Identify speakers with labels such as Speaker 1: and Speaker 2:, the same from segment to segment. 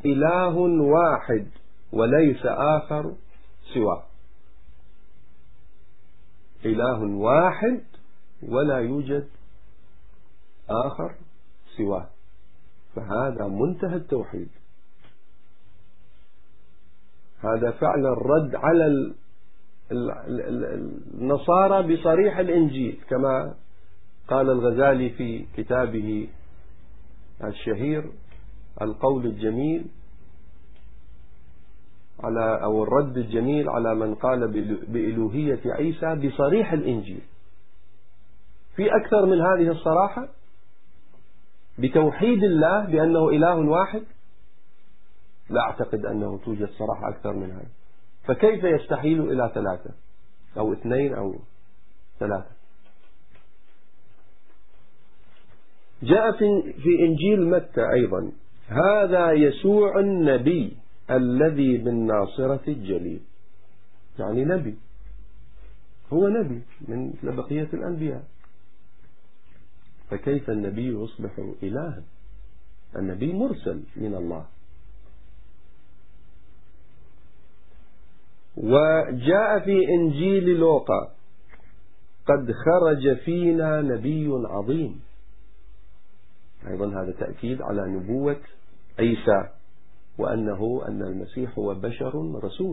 Speaker 1: إله واحد وليس آخر سواه. إله واحد ولا يوجد آخر سواه، فهذا منتهى التوحيد. هذا فعلا الرد على النصارى بصريح الإنجيل، كما قال الغزالي في كتابه الشهير القول الجميل أو الرد الجميل على من قال بإلوهية عيسى بصريح الإنجيل. في أكثر من هذه الصراحة بتوحيد الله بأنه إله واحد؟ لا أعتقد أنه توجد صراحة أكثر من هذا. فكيف يستحيل إلى 3 أو 2 أو 3؟ جاء في إنجيل متى أيضا: هذا يسوع النبي الذي بالناصرة الجليل. يعني نبي، هو نبي من بقية الأنبياء، فكيف النبي يصبح إلها؟ النبي مرسل من الله. وجاء في إنجيل لوقا: قد خرج فينا نبي عظيم. أيضا هذا تأكيد على نبوة عيسى، أن المسيح هو بشر رسول.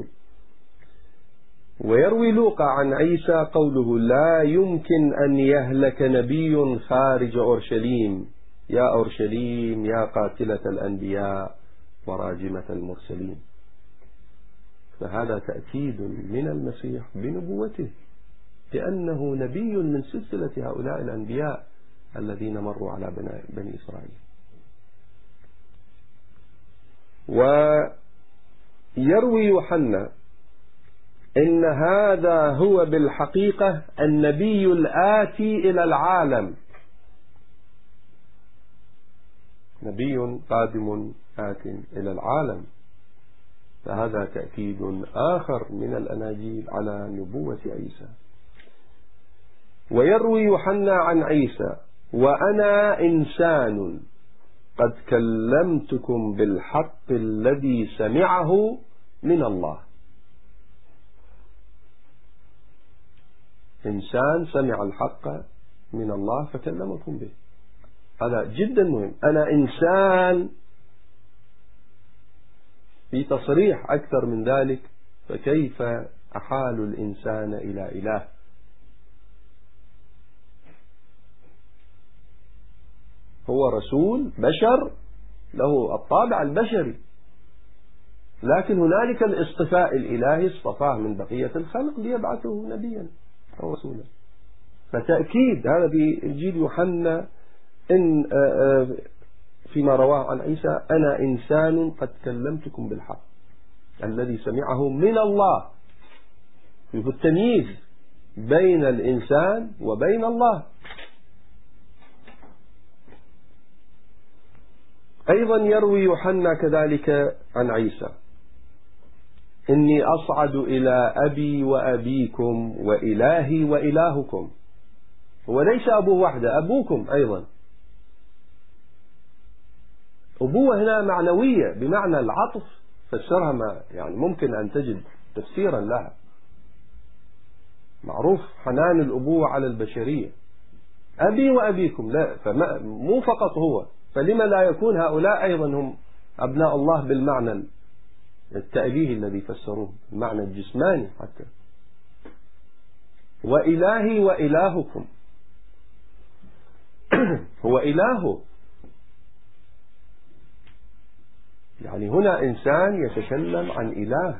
Speaker 1: ويروي لوقا عن عيسى قوله: لا يمكن أن يهلك نبي خارج أورشليم، يا أورشليم يا قاتلة الأنبياء وراجمة المرسلين. فهذا تأكيد من المسيح بنبوته، لأنه نبي من سلسلة هؤلاء الأنبياء الذين مروا على بني إسرائيل. ويروي يوحنا إن هذا هو بالحقيقة النبي الآتي إلى العالم، نبي قادم آت إلى العالم. فهذا تأكيد آخر من الأناجيل على نبوة عيسى. ويروي يوحنا عن عيسى: وأنا إنسان قد كلمتكم بالحق الذي سمعه من الله. إنسان سمع الحق من الله فكلمكم به، هذا جدا مهم. أنا إنسان، في تصريح أكثر من ذلك، فكيف أحال الإنسان إلى إله؟ هو رسول بشر له الطابع البشري، لكن هنالك الاصطفاء الإلهي، اصطفاه من بقية الخلق ليبعثه نبيا أو رسولا. فتأكيد هذا في إنجيل يوحنا إن فيما رواه عن عيسى: أنا إنسان قد كلمتكم بالحق الذي سمعه من الله. في التمييز بين الإنسان وبين الله. أيضا يروي يوحنا كذلك عن عيسى: إني أصعد إلى أبي وأبيكم وإلهي وإلهكم. هو ليس أبوه وحده، أبوكم أيضا. أبوة هنا معنوية بمعنى العطف، فسرها ما يعني ممكن أن تجد تفسيرا لها. معروف حنان الأبوة على البشرية، أبي وأبيكم، لا، مو فقط هو، فلما لا يكون هؤلاء أيضا هم أبناء الله بالمعنى التأليهي الذي فسروه، المعنى الجسماني حتى. وإلهي وإلهكم، هو إلهه. يعني هنا إنسان يتكلم عن إله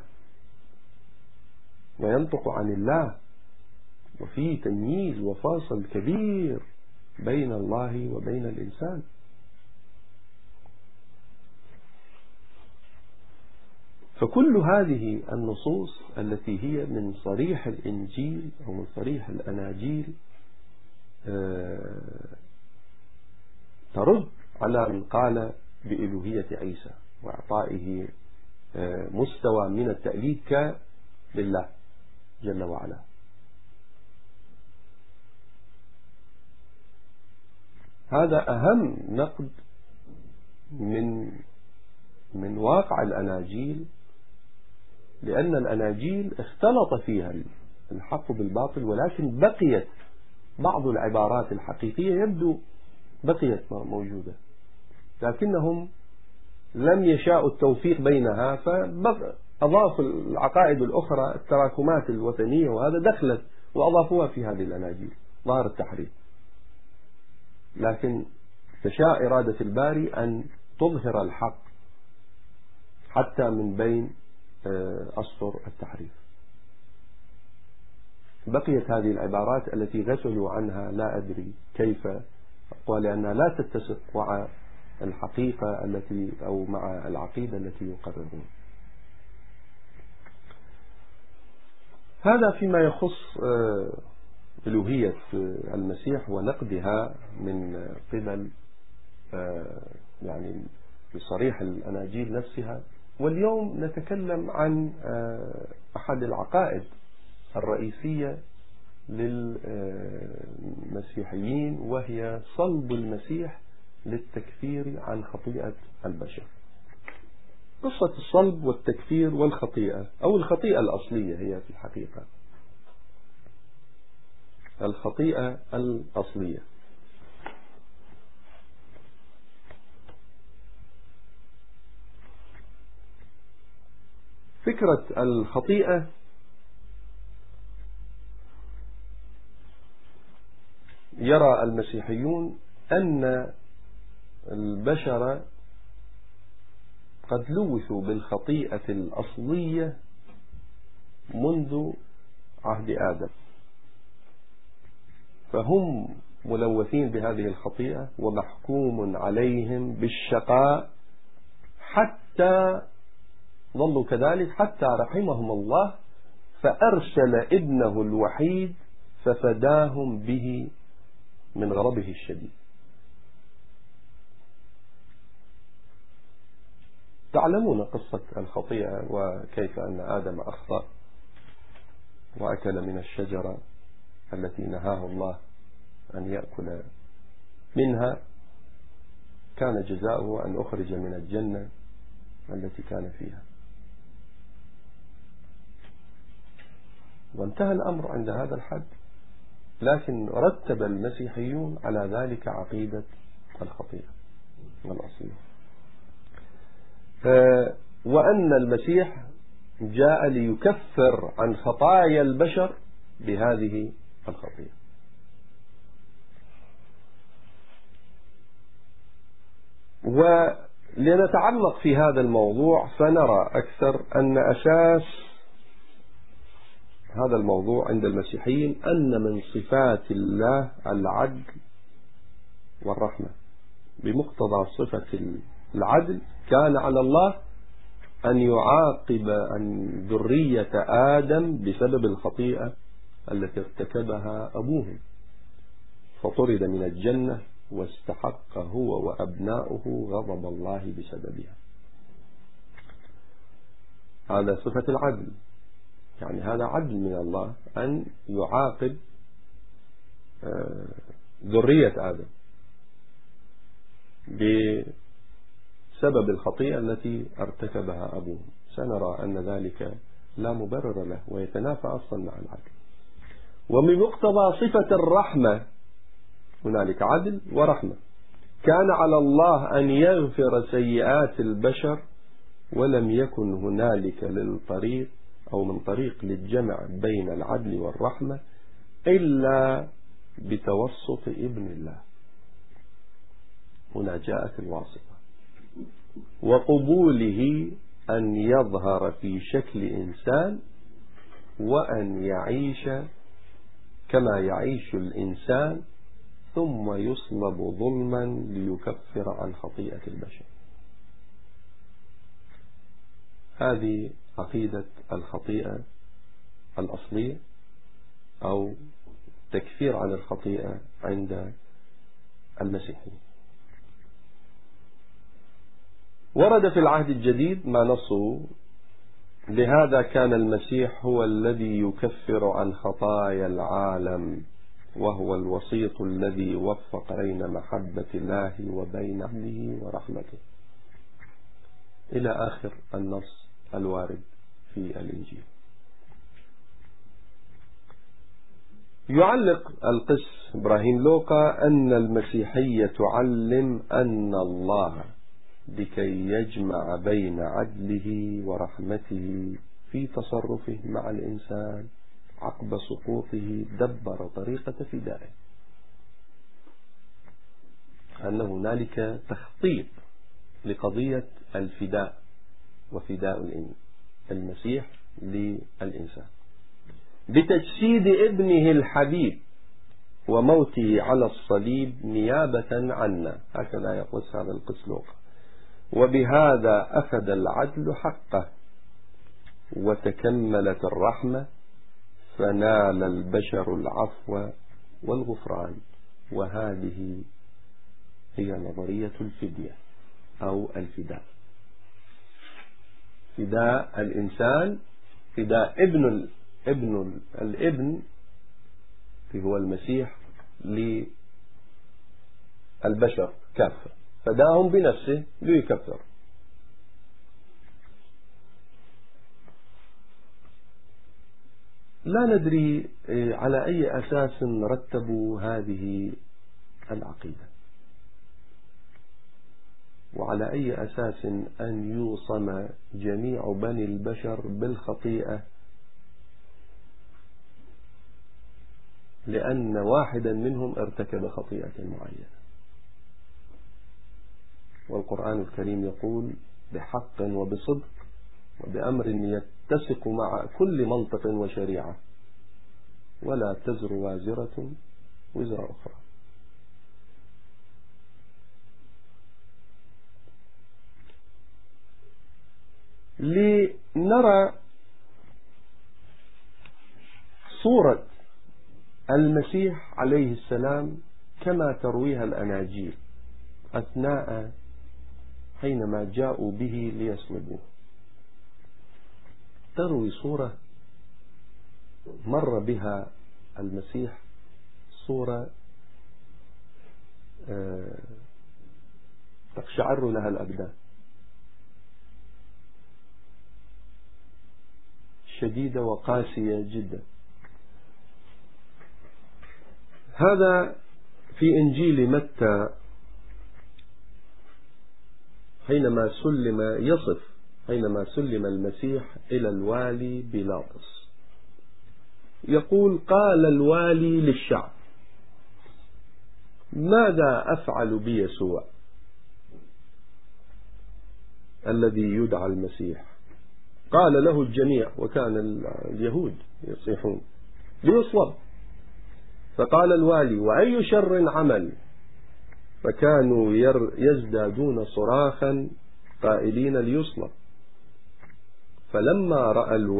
Speaker 1: وينطق عن الله، وفي تمييز وفاصل كبير بين الله وبين الإنسان. فكل هذه النصوص التي هي من صريح الإنجيل أو من صريح الأناجيل ترد على من قال بإلوهية عيسى وإعطائه مستوى من التأليه لله جل وعلا. هذا أهم نقد من من واقع الأناجيل، لأن الأناجيل اختلط فيها الحق بالباطل، ولكن بقيت بعض العبارات الحقيقية يبدو بقيت موجودة، لكنهم لم يشاءوا التوفيق بينها، فأضافوا العقائد الأخرى التراكمات الوثنية وهذا دخلت وأضافوها في هذه الأناجيل، ظهر التحريف. لكن تشاء إرادة الباري أن تظهر الحق حتى من بين أسطر التحريف. بقيت هذه العبارات التي غفلوا عنها لا أدري كيف، ولأنها لا تتسق مع الحقيقة التي أو مع العقيدة التي يقررون. هذا فيما يخص ألوهية المسيح ونقدها من قبل يعني بصريح الأناجيل نفسها. واليوم نتكلم عن أحد العقائد الرئيسية للمسيحيين، وهي صلب المسيح للتكفير عن خطيئة البشر. قصة الصلب والتكفير والخطيئة، أو الخطيئة الأصلية هي في الحقيقة الخطيئة الأصلية. فكرة الخطيئة يرى المسيحيون أن البشر قد لوثوا بالخطيئة الأصلية منذ عهد آدم، فهم ملوثين بهذه الخطيئة ومحكوم عليهم بالشقاء حتى ظلوا كذلك، حتى رحمهم الله فأرسل ابنه الوحيد ففداهم به من غضبه الشديد. تعلمون قصة الخطيئة وكيف أن آدم أخطأ وأكل من الشجرة التي نهاه الله أن يأكل منها، كان جزاؤه أن أخرج من الجنة التي كان فيها، وانتهى الأمر عند هذا الحد. لكن رتب المسيحيون على ذلك عقيدة الخطيئة الأصلية، وأن المسيح جاء ليكفر عن خطايا البشر بهذه الخطيئة. ولنتعمق في هذا الموضوع فنرى أكثر أن أساس هذا الموضوع عند المسيحيين أن من صفات الله العدل والرحمة. بمقتضى صفة العدل كان على الله أن يعاقب عن ذرية آدم بسبب الخطيئة التي ارتكبها أبوهم، فطرد من الجنة واستحق هو وأبناؤه غضب الله بسببها. هذا صفة العدل، يعني هذا عدل من الله أن يعاقب ذرية آدم بسبب الخطيئة التي ارتكبها أبوهم. سنرى أن ذلك لا مبرر له ويتنافى أصلا مع العدل. ومن مقتضى صفة الرحمة هنالك عدل ورحمة، كان على الله أن يغفر سيئات البشر، ولم يكن هنالك للطريق أو من طريق للجمع بين العدل والرحمة إلا بتوسط ابن الله. هنا جاءت الواسطة، وقبوله أن يظهر في شكل إنسان وأن يعيش كما يعيش الإنسان، ثم يصلب ظلما ليكفر عن خطيئة البشر. هذه عقيدة الخطيئة الأصلية أو تكفير عن الخطيئة عند المسيحيين. ورد في العهد الجديد ما نصه: لهذا كان المسيح هو الذي يكفر عن خطايا العالم، وهو الوسيط الذي وفق بين محبة الله وبين عدله ورحمته. إلى آخر النص الوارد في الإنجيل. يعلق القس إبراهيم لوقا أن المسيحية تعلم أن الله لكي يجمع بين عدله ورحمته في تصرفه مع الإنسان عقب سقوطه دبر طريقة فدائه، أن هنالك تخطيط لقضية الفداء وفداء المسيح للإنسان بتجسيد ابنه الحبيب وموته على الصليب نيابة عنا، هكذا يقص هذا القس لوقا. وبهذا أخذ العدل حقه وتكملت الرحمة فنال البشر العفو والغفران. وهذه هي نظرية الفدية أو الفداء، فداء الإنسان، فداء الابن هو المسيح للبشر كافة، فداهم بنفسه ليكفر. لا ندري على أي أساس رتبوا هذه العقيدة، وعلى أي أساس أن يوصم جميع بني البشر بالخطيئة لأن واحدا منهم ارتكب خطيئة معينة. والقرآن الكريم يقول بحق وبصدق وبأمر يتسق مع كل منطق وشريعة: ولا تزر وازرة وزر أخرى. لنرى صورة المسيح عليه السلام كما ترويها الأناجيل أثناء حينما جاءوا به ليصلبوه. تروي صورة مر بها المسيح، صورة تقشعر لها الأبدان، شديدة وقاسية جدا. هذا في إنجيل متى حينما سلم المسيح إلى الوالي بيلاطس، يقول: قال الوالي للشعب: ماذا أفعل بيسوع الذي يدعى المسيح؟ قال له الجميع، وكان اليهود يصيحون: ليصلب. فقال الوالي: وأي شر عمل؟ فكانوا يزدادون صراخا قائلين: ليصلب. فلما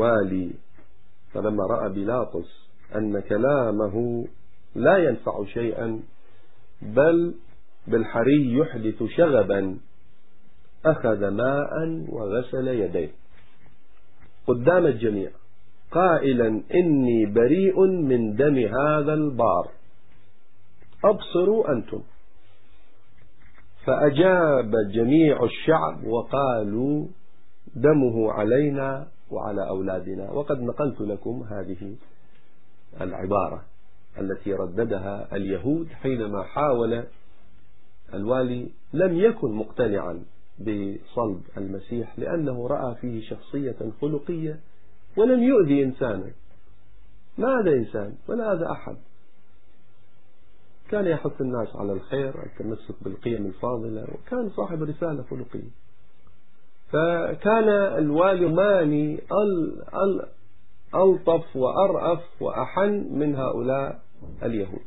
Speaker 1: رأى بيلاطس أن كلامه لا ينفع شيئا بل بالحري يحدث شغبا، أخذ ماء وغسل يديه قدام الجميع قائلا: إني بريء من دم هذا البار، أبصروا أنتم. فأجاب جميع الشعب وقالوا: دمه علينا وعلى أولادنا. وقد نقلت لكم هذه العبارة التي رددها اليهود حينما حاول الوالي، لم يكن مقتنعا بصلب المسيح لأنه رأى فيه شخصية خلقية ولم يؤذي إنسانا. ما هذا إنسان ولا هذا أحد، كان يحث الناس على الخير، التمسك بالقيم الفاضلة، وكان صاحب رسالة خلقية. فكان الوالي ماني ألطف وأرأف وأحن من هؤلاء اليهود.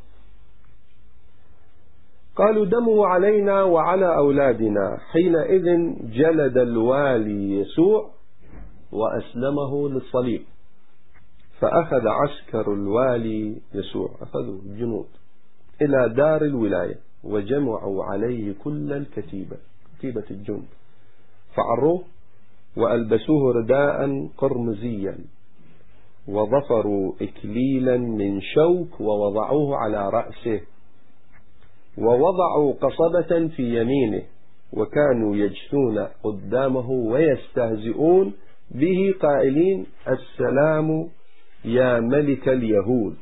Speaker 1: قالوا: دمه علينا وعلى أولادنا. حينئذ جلد الوالي يسوع وأسلمه للصليب. فأخذ عسكر الوالي يسوع، أخذوا الجنود، إلى دار الولاية وجمعوا عليه كل الكتيبة، كتيبة الجند، فعروه وألبسوه رداء قرمزيا وضفروا إكليلا من شوك ووضعوه على رأسه ووضعوا قصبة في يمينه وكانوا يجثون قدامه ويستهزئون به قائلين: السلام يا ملك اليهود،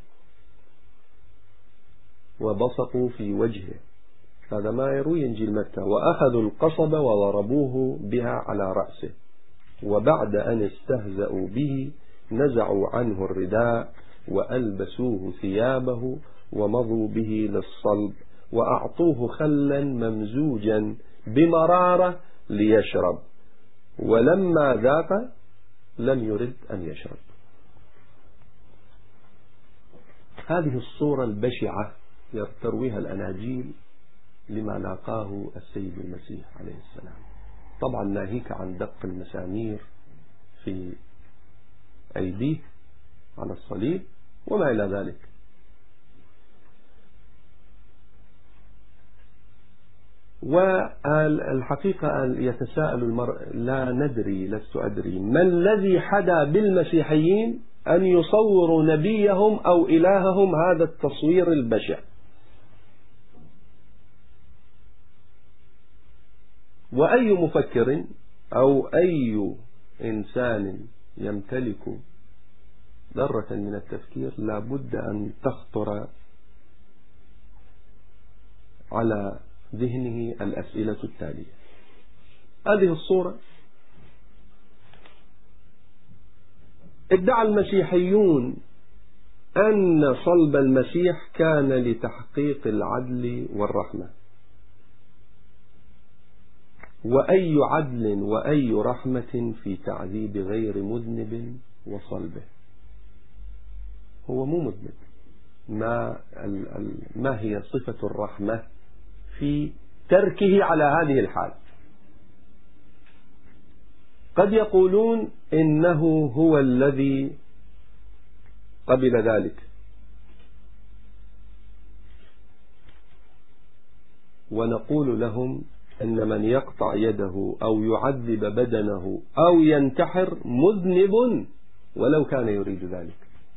Speaker 1: وبصقوا في وجهه. هذا ما يروي إنجيل متى. وأخذوا القصب وضربوه بها على رأسه، وبعد أن استهزأوا به نزعوا عنه الرداء وألبسوه ثيابه ومضوا به للصلب، وأعطوه خلا ممزوجا بمرارة ليشرب، ولما ذاق لم يرد أن يشرب. هذه الصورة البشعة ترويها الأناجيل لما لاقاه السيد المسيح عليه السلام، طبعا ناهيك عن دق المسامير في أيديه على الصليب وما إلى ذلك. والحقيقة يتساءل المرء: لا ندري، لست أدري، ما الذي حدا بالمسيحيين أن يصوروا نبيهم أو إلههم هذا التصوير البشع؟ وأي مفكر أو أي إنسان يمتلك ذرة من التفكير لا بد أن تخطر على ذهنه الأسئلة التالية. هذه الصورة ادعى المسيحيون أن صلب المسيح كان لتحقيق العدل والرحمة، وأي عدل وأي رحمة في تعذيب غير مذنب وصلبه؟ هو مو مذنب. ما هي صفة الرحمة في تركه على هذه الحال؟ قد يقولون إنه هو الذي قبل ذلك، ونقول لهم أن من يقطع يده أو يعذب بدنه أو ينتحر مذنب ولو كان يريد ذلك.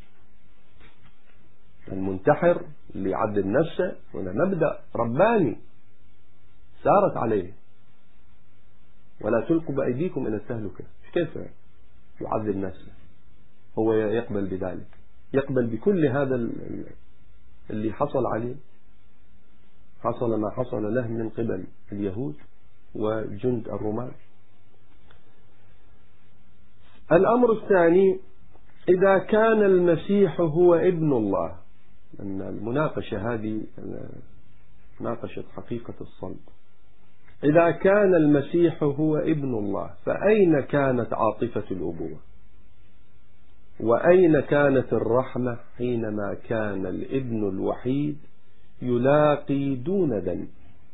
Speaker 1: المنتحر اللي يعذب نفسه هنا مبدأ رباني سارت عليه: ولا تلقوا بأيديكم إلى التهلكة. كيف يعذب نفسه؟ هو يقبل بذلك، يقبل بكل هذا اللي حصل عليه، حصل ما حصل له من قبل اليهود وجند الرومان. الأمر الثاني: إذا كان المسيح هو ابن الله، أن المناقشة هذه ناقشت حقيقة الصلب، إذا كان المسيح هو ابن الله فأين كانت عاطفة الأبوة؟ وأين كانت الرحمة حينما كان الابن الوحيد يلاقي دون ذنب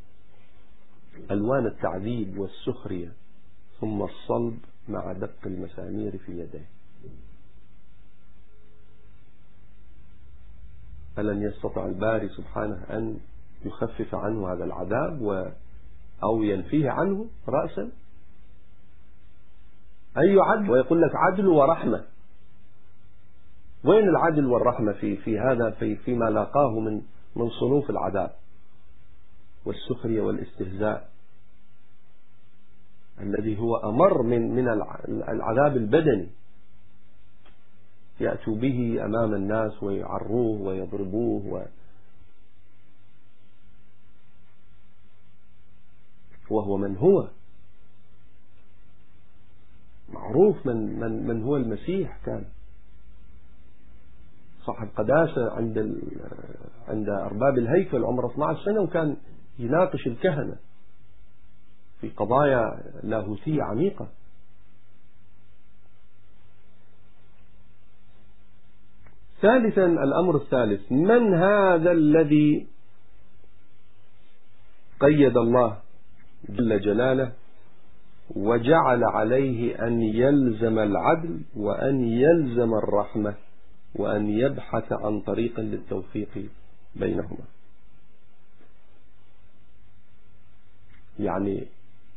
Speaker 1: ألوان التعذيب والسخرية ثم الصلب مع دق المسامير في يديه؟ ألن يستطع الباري سبحانه أن يخفف عنه هذا العذاب أو ينفيه عنه رأسا؟ أي عدل؟ ويقول لك عدل ورحمة. وين العدل والرحمة في هذا فيما لاقاه من صنوف العذاب والسخرية والاستهزاء الذي هو أمر من العذاب البدني؟ يأتوا به أمام الناس ويعروه ويضربوه وهو من هو معروف من هو المسيح، كان صاحب قداسة عند أرباب الهيكل، عمره 12 سنة، وكان يناقش الكهنة في قضايا لاهوتية عميقة. ثالثا، الأمر الثالث: من هذا الذي قيد الله جل جلاله وجعل عليه أن يلزم العدل وأن يلزم الرحمة وأن يبحث عن طريق للتوفيق بينهما؟ يعني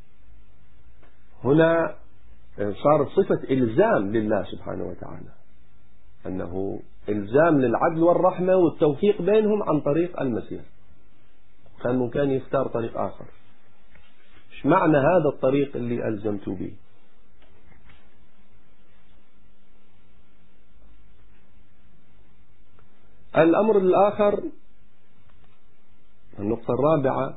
Speaker 1: هنا صارت صفة إلزام لله سبحانه وتعالى، أنه إلزام للعدل والرحمة والتوفيق بينهم عن طريق المسيح. كان ممكن يختار طريق آخر. إيش معنى هذا الطريق اللي ألزمت به؟ الأمر الآخر، النقطة الرابعة،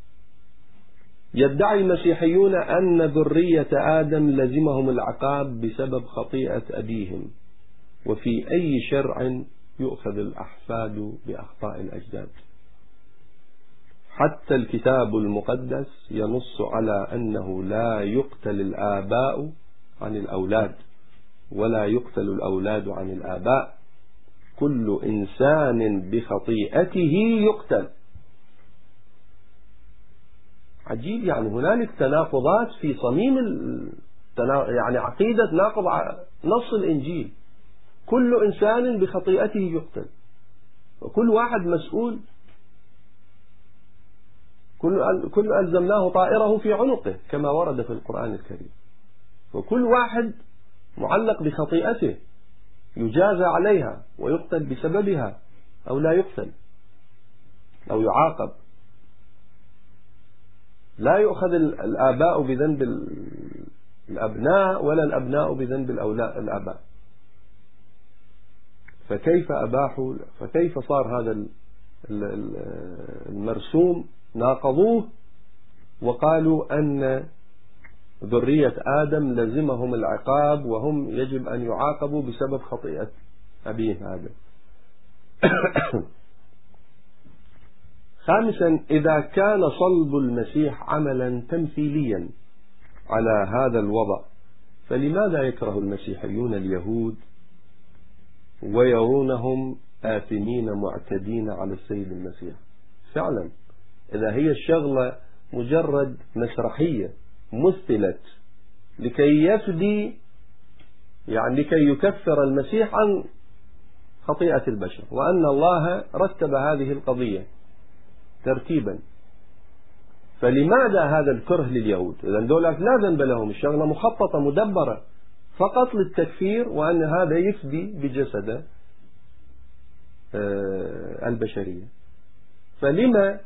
Speaker 1: يدعي المسيحيون أن ذرية آدم لزمهم العقاب بسبب خطيئة أبيهم، وفي أي شرع يؤخذ الأحفاد بأخطاء الأجداد. حتى الكتاب المقدس ينص على أنه لا يقتل الآباء عن الأولاد، ولا يقتل الأولاد عن الآباء، كل إنسان بخطيئته يقتل. عجيب، يعني هنالك تناقضات في صميم يعني عقيدة ناقض نص الإنجيل. كل إنسان بخطيئته يقتل، وكل واحد مسؤول، كل ألزمناه طائره في عنقه كما ورد في القرآن الكريم، وكل واحد معلق بخطيئته يجازى عليها ويقتل بسببها أو لا يقتل أو يعاقب. لا يؤخذ الآباء بذنب الأبناء ولا الأبناء بذنب الآباء. فكيف صار هذا المرسوم؟ ناقضوه وقالوا أن ذرية آدم لزمهم العقاب وهم يجب أن يعاقبوا بسبب خطيئة أبيهم آدم. خامسا، إذا كان صلب المسيح عملا تمثيليا على هذا الوضع، فلماذا يكره المسيحيون اليهود ويرونهم آثمين معتدين على السيد المسيح؟ فعلا إذا هي الشغلة مجرد مسرحية مثلت لكي يفدي، يعني لكي يكفر المسيح عن خطيئة البشر، وأن الله رتب هذه القضية ترتيبا، فلماذا هذا الكره لليهود؟ إذن دولك لا ذنب لهم، الشغلة مخططة مدبرة فقط للتكفير، وأن هذا يفدي بجسد البشرية. فلما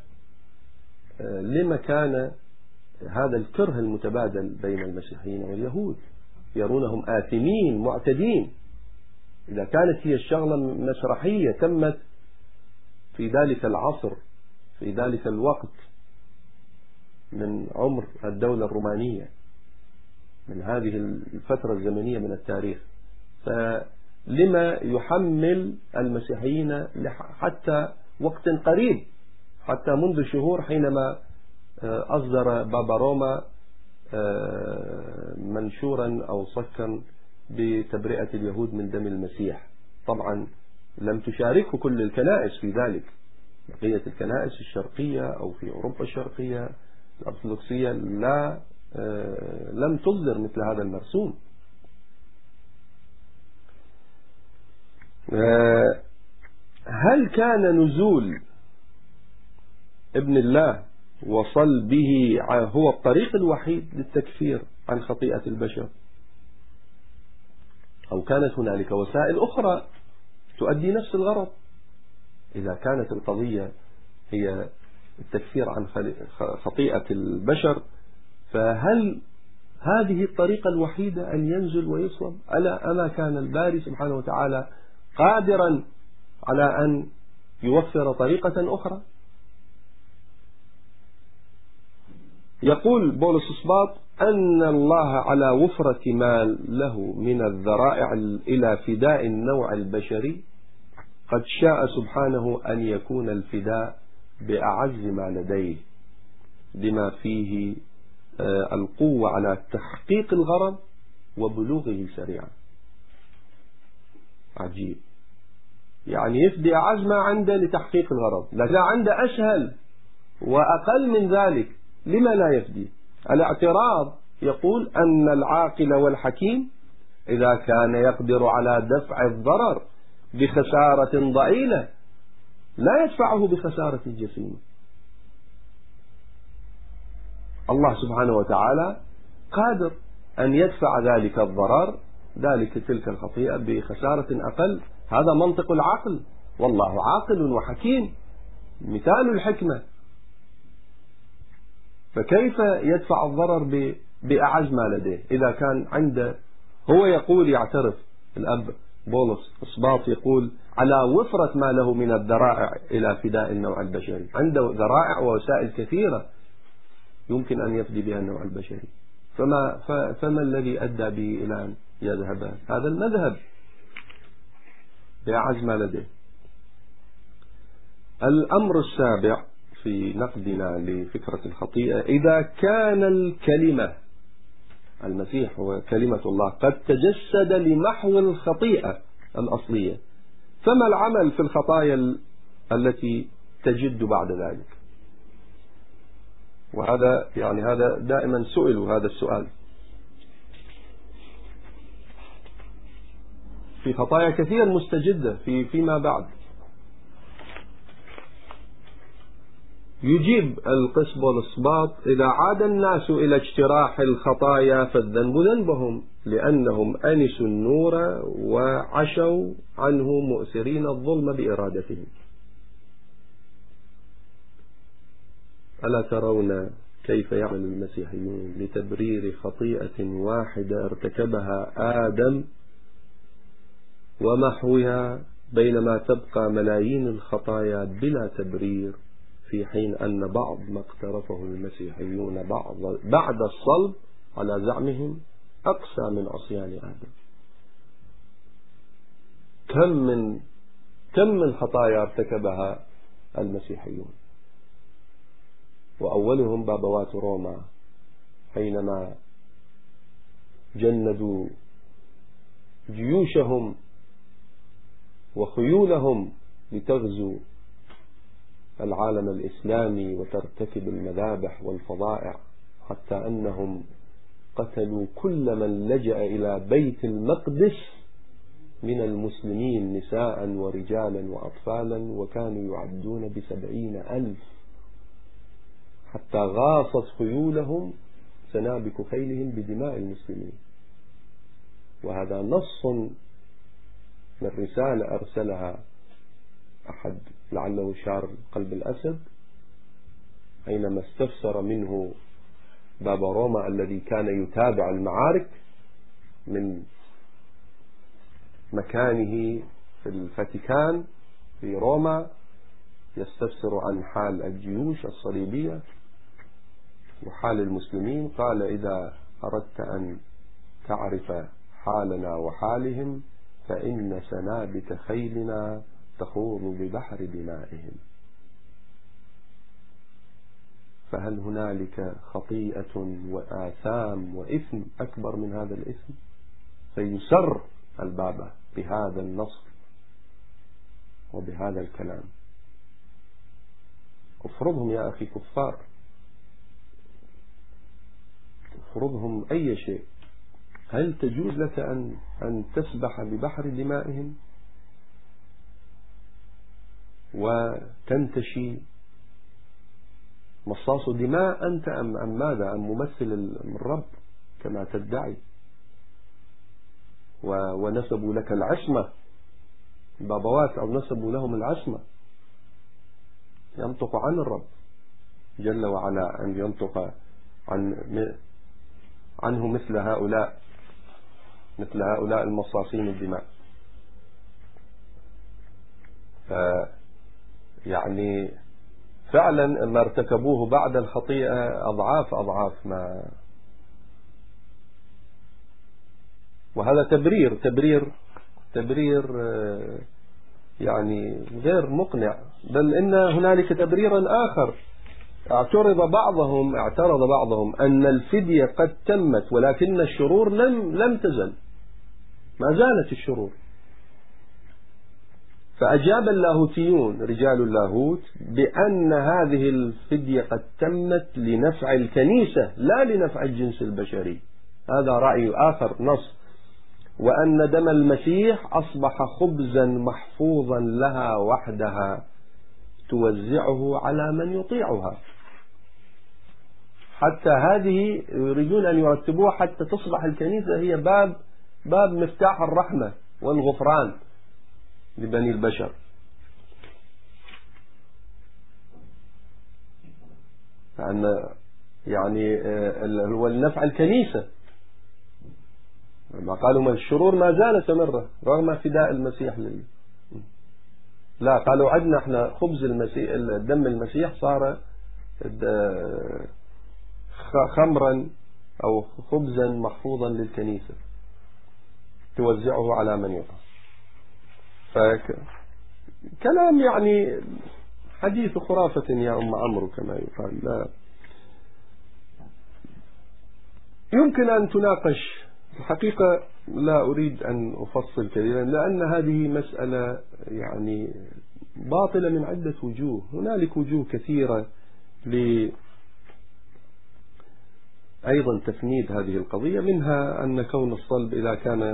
Speaker 1: كان هذا الكره المتبادل بين المسيحيين واليهود؟ يرونهم آثمين معتدين. إذا كانت هي الشغلة مسرحية تمت في ذلك العصر، في ذلك الوقت من عمر الدولة الرومانية، من هذه الفترة الزمنية من التاريخ، فلما يحمل المسيحيين حتى وقت قريب، حتى منذ شهور حينما أصدر بابا روما منشورا أو صكا بتبرئة اليهود من دم المسيح. طبعا لم تشاركه كل الكنائس في ذلك، بقية الكنائس الشرقية أو في أوروبا الشرقية الأرثوذكسية لم تصدر مثل هذا المرسوم. هل كان نزول ابن الله وصلبه هو الطريق الوحيد للتكفير عن خطيئة البشر، أو كانت هنالك وسائل أخرى تؤدي نفس الغرض؟ إذا كانت القضية هي التكفير عن خطيئة البشر، فهل هذه الطريقة الوحيدة أن ينزل ويصلب؟ أما كان الباري سبحانه وتعالى قادرا على أن يوفر طريقة أخرى؟ يقول بولس الصباط أن الله على وفرة ما له من الذرائع إلى فداء النوع البشري قد شاء سبحانه أن يكون الفداء بأعز ما لديه، بما فيه القوة على تحقيق الغرض وبلوغه سريعا. عجيب، يعني يفدي أعز ما عنده لتحقيق الغرض، لكن عنده أسهل وأقل من ذلك لما لا يفدي؟ الاعتراض يقول أن العاقل والحكيم إذا كان يقدر على دفع الضرر بخسارة ضئيلة لا يدفعه بخسارة جسيمة. الله سبحانه وتعالى قادر أن يدفع ذلك الضرر، تلك الخطيئة بخسارة أقل. هذا منطق العقل، والله عاقل وحكيم، مثال الحكمة. فكيف يدفع الضرر بأعز ما لديه إذا كان عنده؟ هو يقول، يعترف الأب بولس إسباط يقول على وفرة ما له من الذرائع إلى فداء النوع البشري، عنده ذرائع ووسائل كثيرة يمكن أن يفدي بها النوع البشري، فما الذي أدى به إلى أن يذهب هذا المذهب بأعز ما لديه؟ الأمر السابع في نقدنا لفكرة الخطيئة: إذا كان الكلمة، المسيح هو كلمة الله، قد تجسد لمحو الخطيئة الأصلية، فما العمل في الخطايا التي تجد بعد ذلك؟ وهذا هذا دائما سئلوا هذا السؤال. في خطايا كثير مستجدة فيما بعد. يجيب القس بولسباط: إذا عاد الناس إلى اجتراح الخطايا فالذنب ذنبهم، لأنهم أنسوا النور وعشوا عنه مؤثرين الظلم بإرادتهم. ألا ترون كيف يعمل المسيحيون لتبرير خطيئة واحدة ارتكبها آدم ومحوها، بينما تبقى ملايين الخطايا بلا تبرير، في حين أن بعض ما اقترفه المسيحيون بعد الصلب على زعمهم أقسى من عصيان آدم. كم من خطايا ارتكبها المسيحيون، وأولهم بابوات روما حينما جندوا جيوشهم وخيولهم لتغزو العالم الإسلامي وترتكب المذابح والفظائع، حتى أنهم قتلوا كل من لجأ إلى بيت المقدس من المسلمين، نساء ورجالا وأطفالا، وكانوا يعدون ب70,000، حتى غاصت خيولهم سنابك خيلهم بدماء المسلمين. وهذا نص من رسالة أرسلها أحد لعله شار قلب الأسد حينما استفسر منه بابا روما الذي كان يتابع المعارك من مكانه في الفاتيكان في روما، يستفسر عن حال الجيوش الصليبية وحال المسلمين. قال: إذا أردت أن تعرف حالنا وحالهم فإن سنابك خيلنا تخوض ببحر دمائهم. فهل هنالك خطيئة وآثام وإثم أكبر من هذا الإثم؟ فيسر البابا بهذا النص وبهذا الكلام. افرضهم يا أخي كفار، افرضهم أي شيء، هل تجوز لك أن تسبح ببحر دمائهم وتنتشي مصاص دماء أنت أم ماذا؟ أم ممثل الرب كما تدعي؟ ونسبوا لك العصمة، بابوات أو نسبوا لهم العصمة، ينطق عن الرب جل وعلا أن ينطق عنه مثل هؤلاء المصاصين الدماء. يعني فعلا ما ارتكبوه بعد الخطيئة أضعاف ما، وهذا تبرير يعني غير مقنع، بل إن هنالك تبريرا آخر. اعترض بعضهم أن الفدية قد تمت ولكن الشرور لم تزل، ما زالت الشرور. فأجاب اللاهوتيون رجال اللاهوت بأن هذه الفدية قد تمت لنفع الكنيسة لا لنفع الجنس البشري. هذا رأي آخر نص. وأن دم المسيح أصبح خبزا محفوظا لها وحدها توزعه على من يطيعها. حتى هذه يريدون أن يرتبوها حتى تصبح الكنيسة هي باب مفتاح الرحمة والغفران لبني البشر. يعني هو النفع الكنيسة. ما قالوا الشرور ما زالت تمره رغم فداء المسيح لا، قالوا عدنا احنا خبز المسيح، دم المسيح صار خمرا أو خبزا محفوظا للكنيسة توزعه على من يطعم. فكلام يعني حديث خرافة يا أم عمرو كما يقال. لا يمكن أن تناقش الحقيقة، لا أريد أن أفصل كثيرا لأن هذه مسألة يعني باطلة من عدة وجوه. هنالك وجوه كثيرة أيضا تفنيد هذه القضية، منها أن كون الصلب إذا كان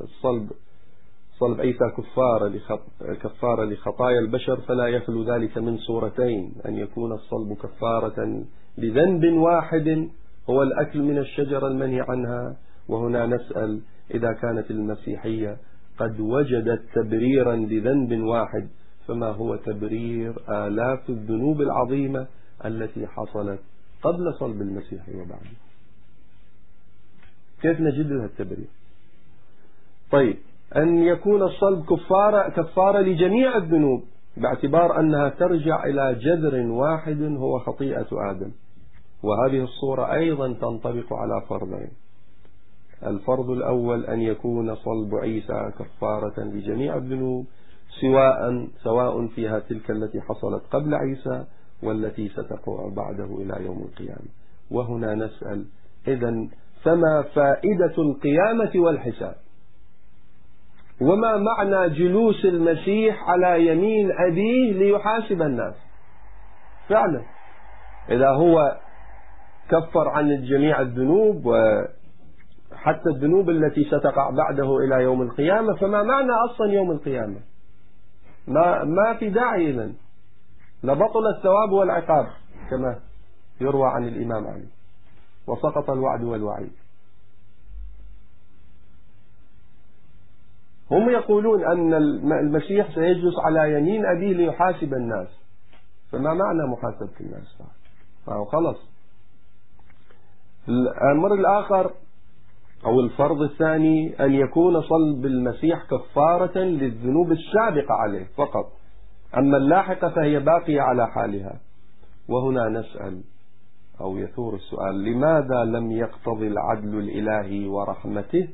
Speaker 1: صلب عيسى كفارة لخطايا البشر فلا يخلو ذلك من صورتين: أن يكون الصلب كفارة لذنب واحد هو الأكل من الشجرة المنهي عنها. وهنا نسأل: إذا كانت المسيحية قد وجدت تبريرا لذنب واحد، فما هو تبرير آلاف الذنوب العظيمة التي حصلت قبل صلب المسيح وبعده؟ كيف نجد لها التبرير؟ طيب، أن يكون الصلب كفارة لجميع الذنوب باعتبار أنها ترجع إلى جذر واحد هو خطيئة آدم. وهذه الصورة أيضا تنطبق على فرضين: الفرض الأول أن يكون صلب عيسى كفارة لجميع الذنوب سواء فيها تلك التي حصلت قبل عيسى والتي ستقع بعده إلى يوم القيامة. وهنا نسأل: إذن فما فائدة القيامة والحساب؟ وما معنى جلوس المسيح على يمين أبيه ليحاسب الناس؟ فعلا إذا هو كفر عن جميع الذنوب وحتى الذنوب التي ستقع بعده إلى يوم القيامة، فما معنى أصلا يوم القيامة؟ ما في داعي إذن، لبطل الثواب والعقاب كما يروى عن الإمام علي، وسقط الوعد والوعيد. هم يقولون أن المسيح سيجلس على يمين أبيه ليحاسب الناس، فما معنى محاسبة الناس؟ خلاص. الأمر الآخر أو الفرض الثاني أن يكون صلب المسيح كفارة للذنوب السابقة عليه فقط، أما اللاحقة فهي باقية على حالها. وهنا نسأل أو يثور السؤال: لماذا لم يقتضي العدل الإلهي ورحمته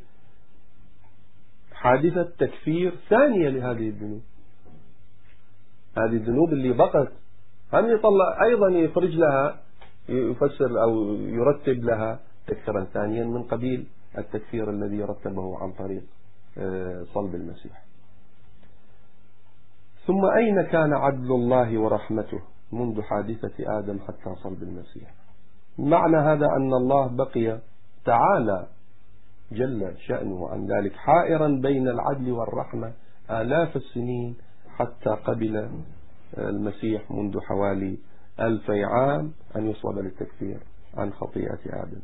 Speaker 1: حادثة تكفير ثانية لهذه الذنوب؟ هذه الذنوب اللي بقت هم يطلع أيضا يخرج لها، يفسر أو يرتب لها تكفيرا ثانيا من قبيل التكفير الذي رتبه عن طريق صلب المسيح. ثم أين كان عدل الله ورحمته منذ حادثة آدم حتى صلب المسيح؟ معنى هذا أن الله بقي تعالى جل شأنه عن ذلك حائرا بين العدل والرحمة آلاف السنين حتى قبل المسيح منذ حوالي 2000 عام أن يصلب للتكفير عن خطيئة آدم.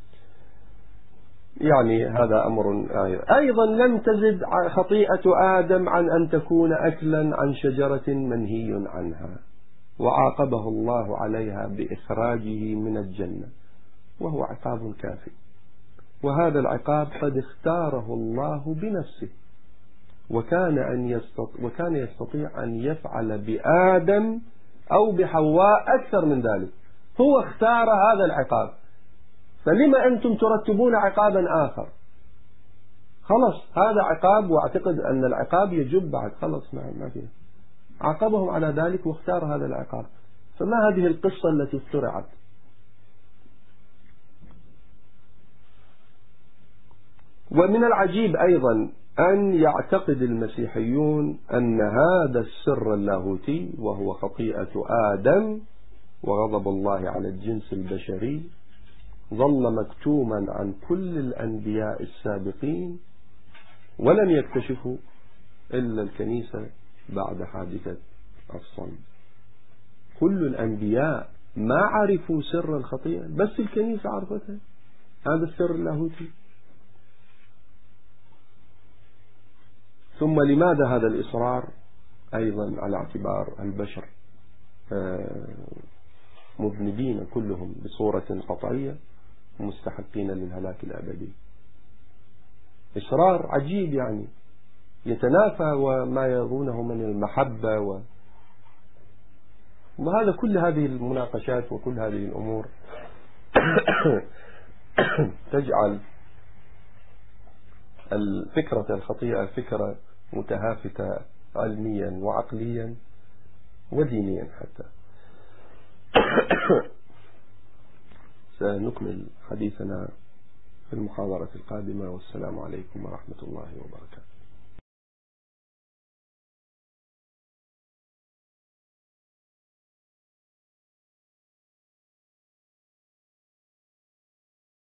Speaker 1: يعني هذا أمر أيضا لم تزد خطيئة آدم عن أن تكون أكلا عن شجرة منهي عنها، وعاقبه الله عليها بإخراجه من الجنة، وهو عقاب كافي. وهذا العقاب قد اختاره الله بنفسه، وكان يستطيع أن يفعل بآدم أو بحواء أكثر من ذلك. هو اختار هذا العقاب، فلما أنتم ترتبون عقابا آخر؟ خلص هذا عقاب، واعتقد أن العقاب يجب بعد، خلص ما فيه. عاقبهم على ذلك واختار هذا العقاب، فما هذه القصة التي اخترعت؟ ومن العجيب أيضا أن يعتقد المسيحيون أن هذا السر اللاهوتي وهو خطيئة آدم وغضب الله على الجنس البشري ظل مكتوما عن كل الأنبياء السابقين، ولم يكتشفوا إلا الكنيسة بعد حادثة الصلب. كل الأنبياء ما عرفوا سر الخطيئة، بس الكنيسة عرفتها، هذا السر اللاهوتي. ثم لماذا هذا الإصرار أيضا على اعتبار البشر مذنبين كلهم بصورة قطعية مستحقين للهلاك الأبدي. إصرار عجيب يعني يتنافى وما يرونه من المحبة وهذا كل هذه المناقشات وكل هذه الأمور تجعل الفكرة الخطيئة فكرة متهافتة علميا وعقليا ودينيا حتى. سنكمل حديثنا في المحاضرة القادمة، والسلام عليكم ورحمة الله وبركاته.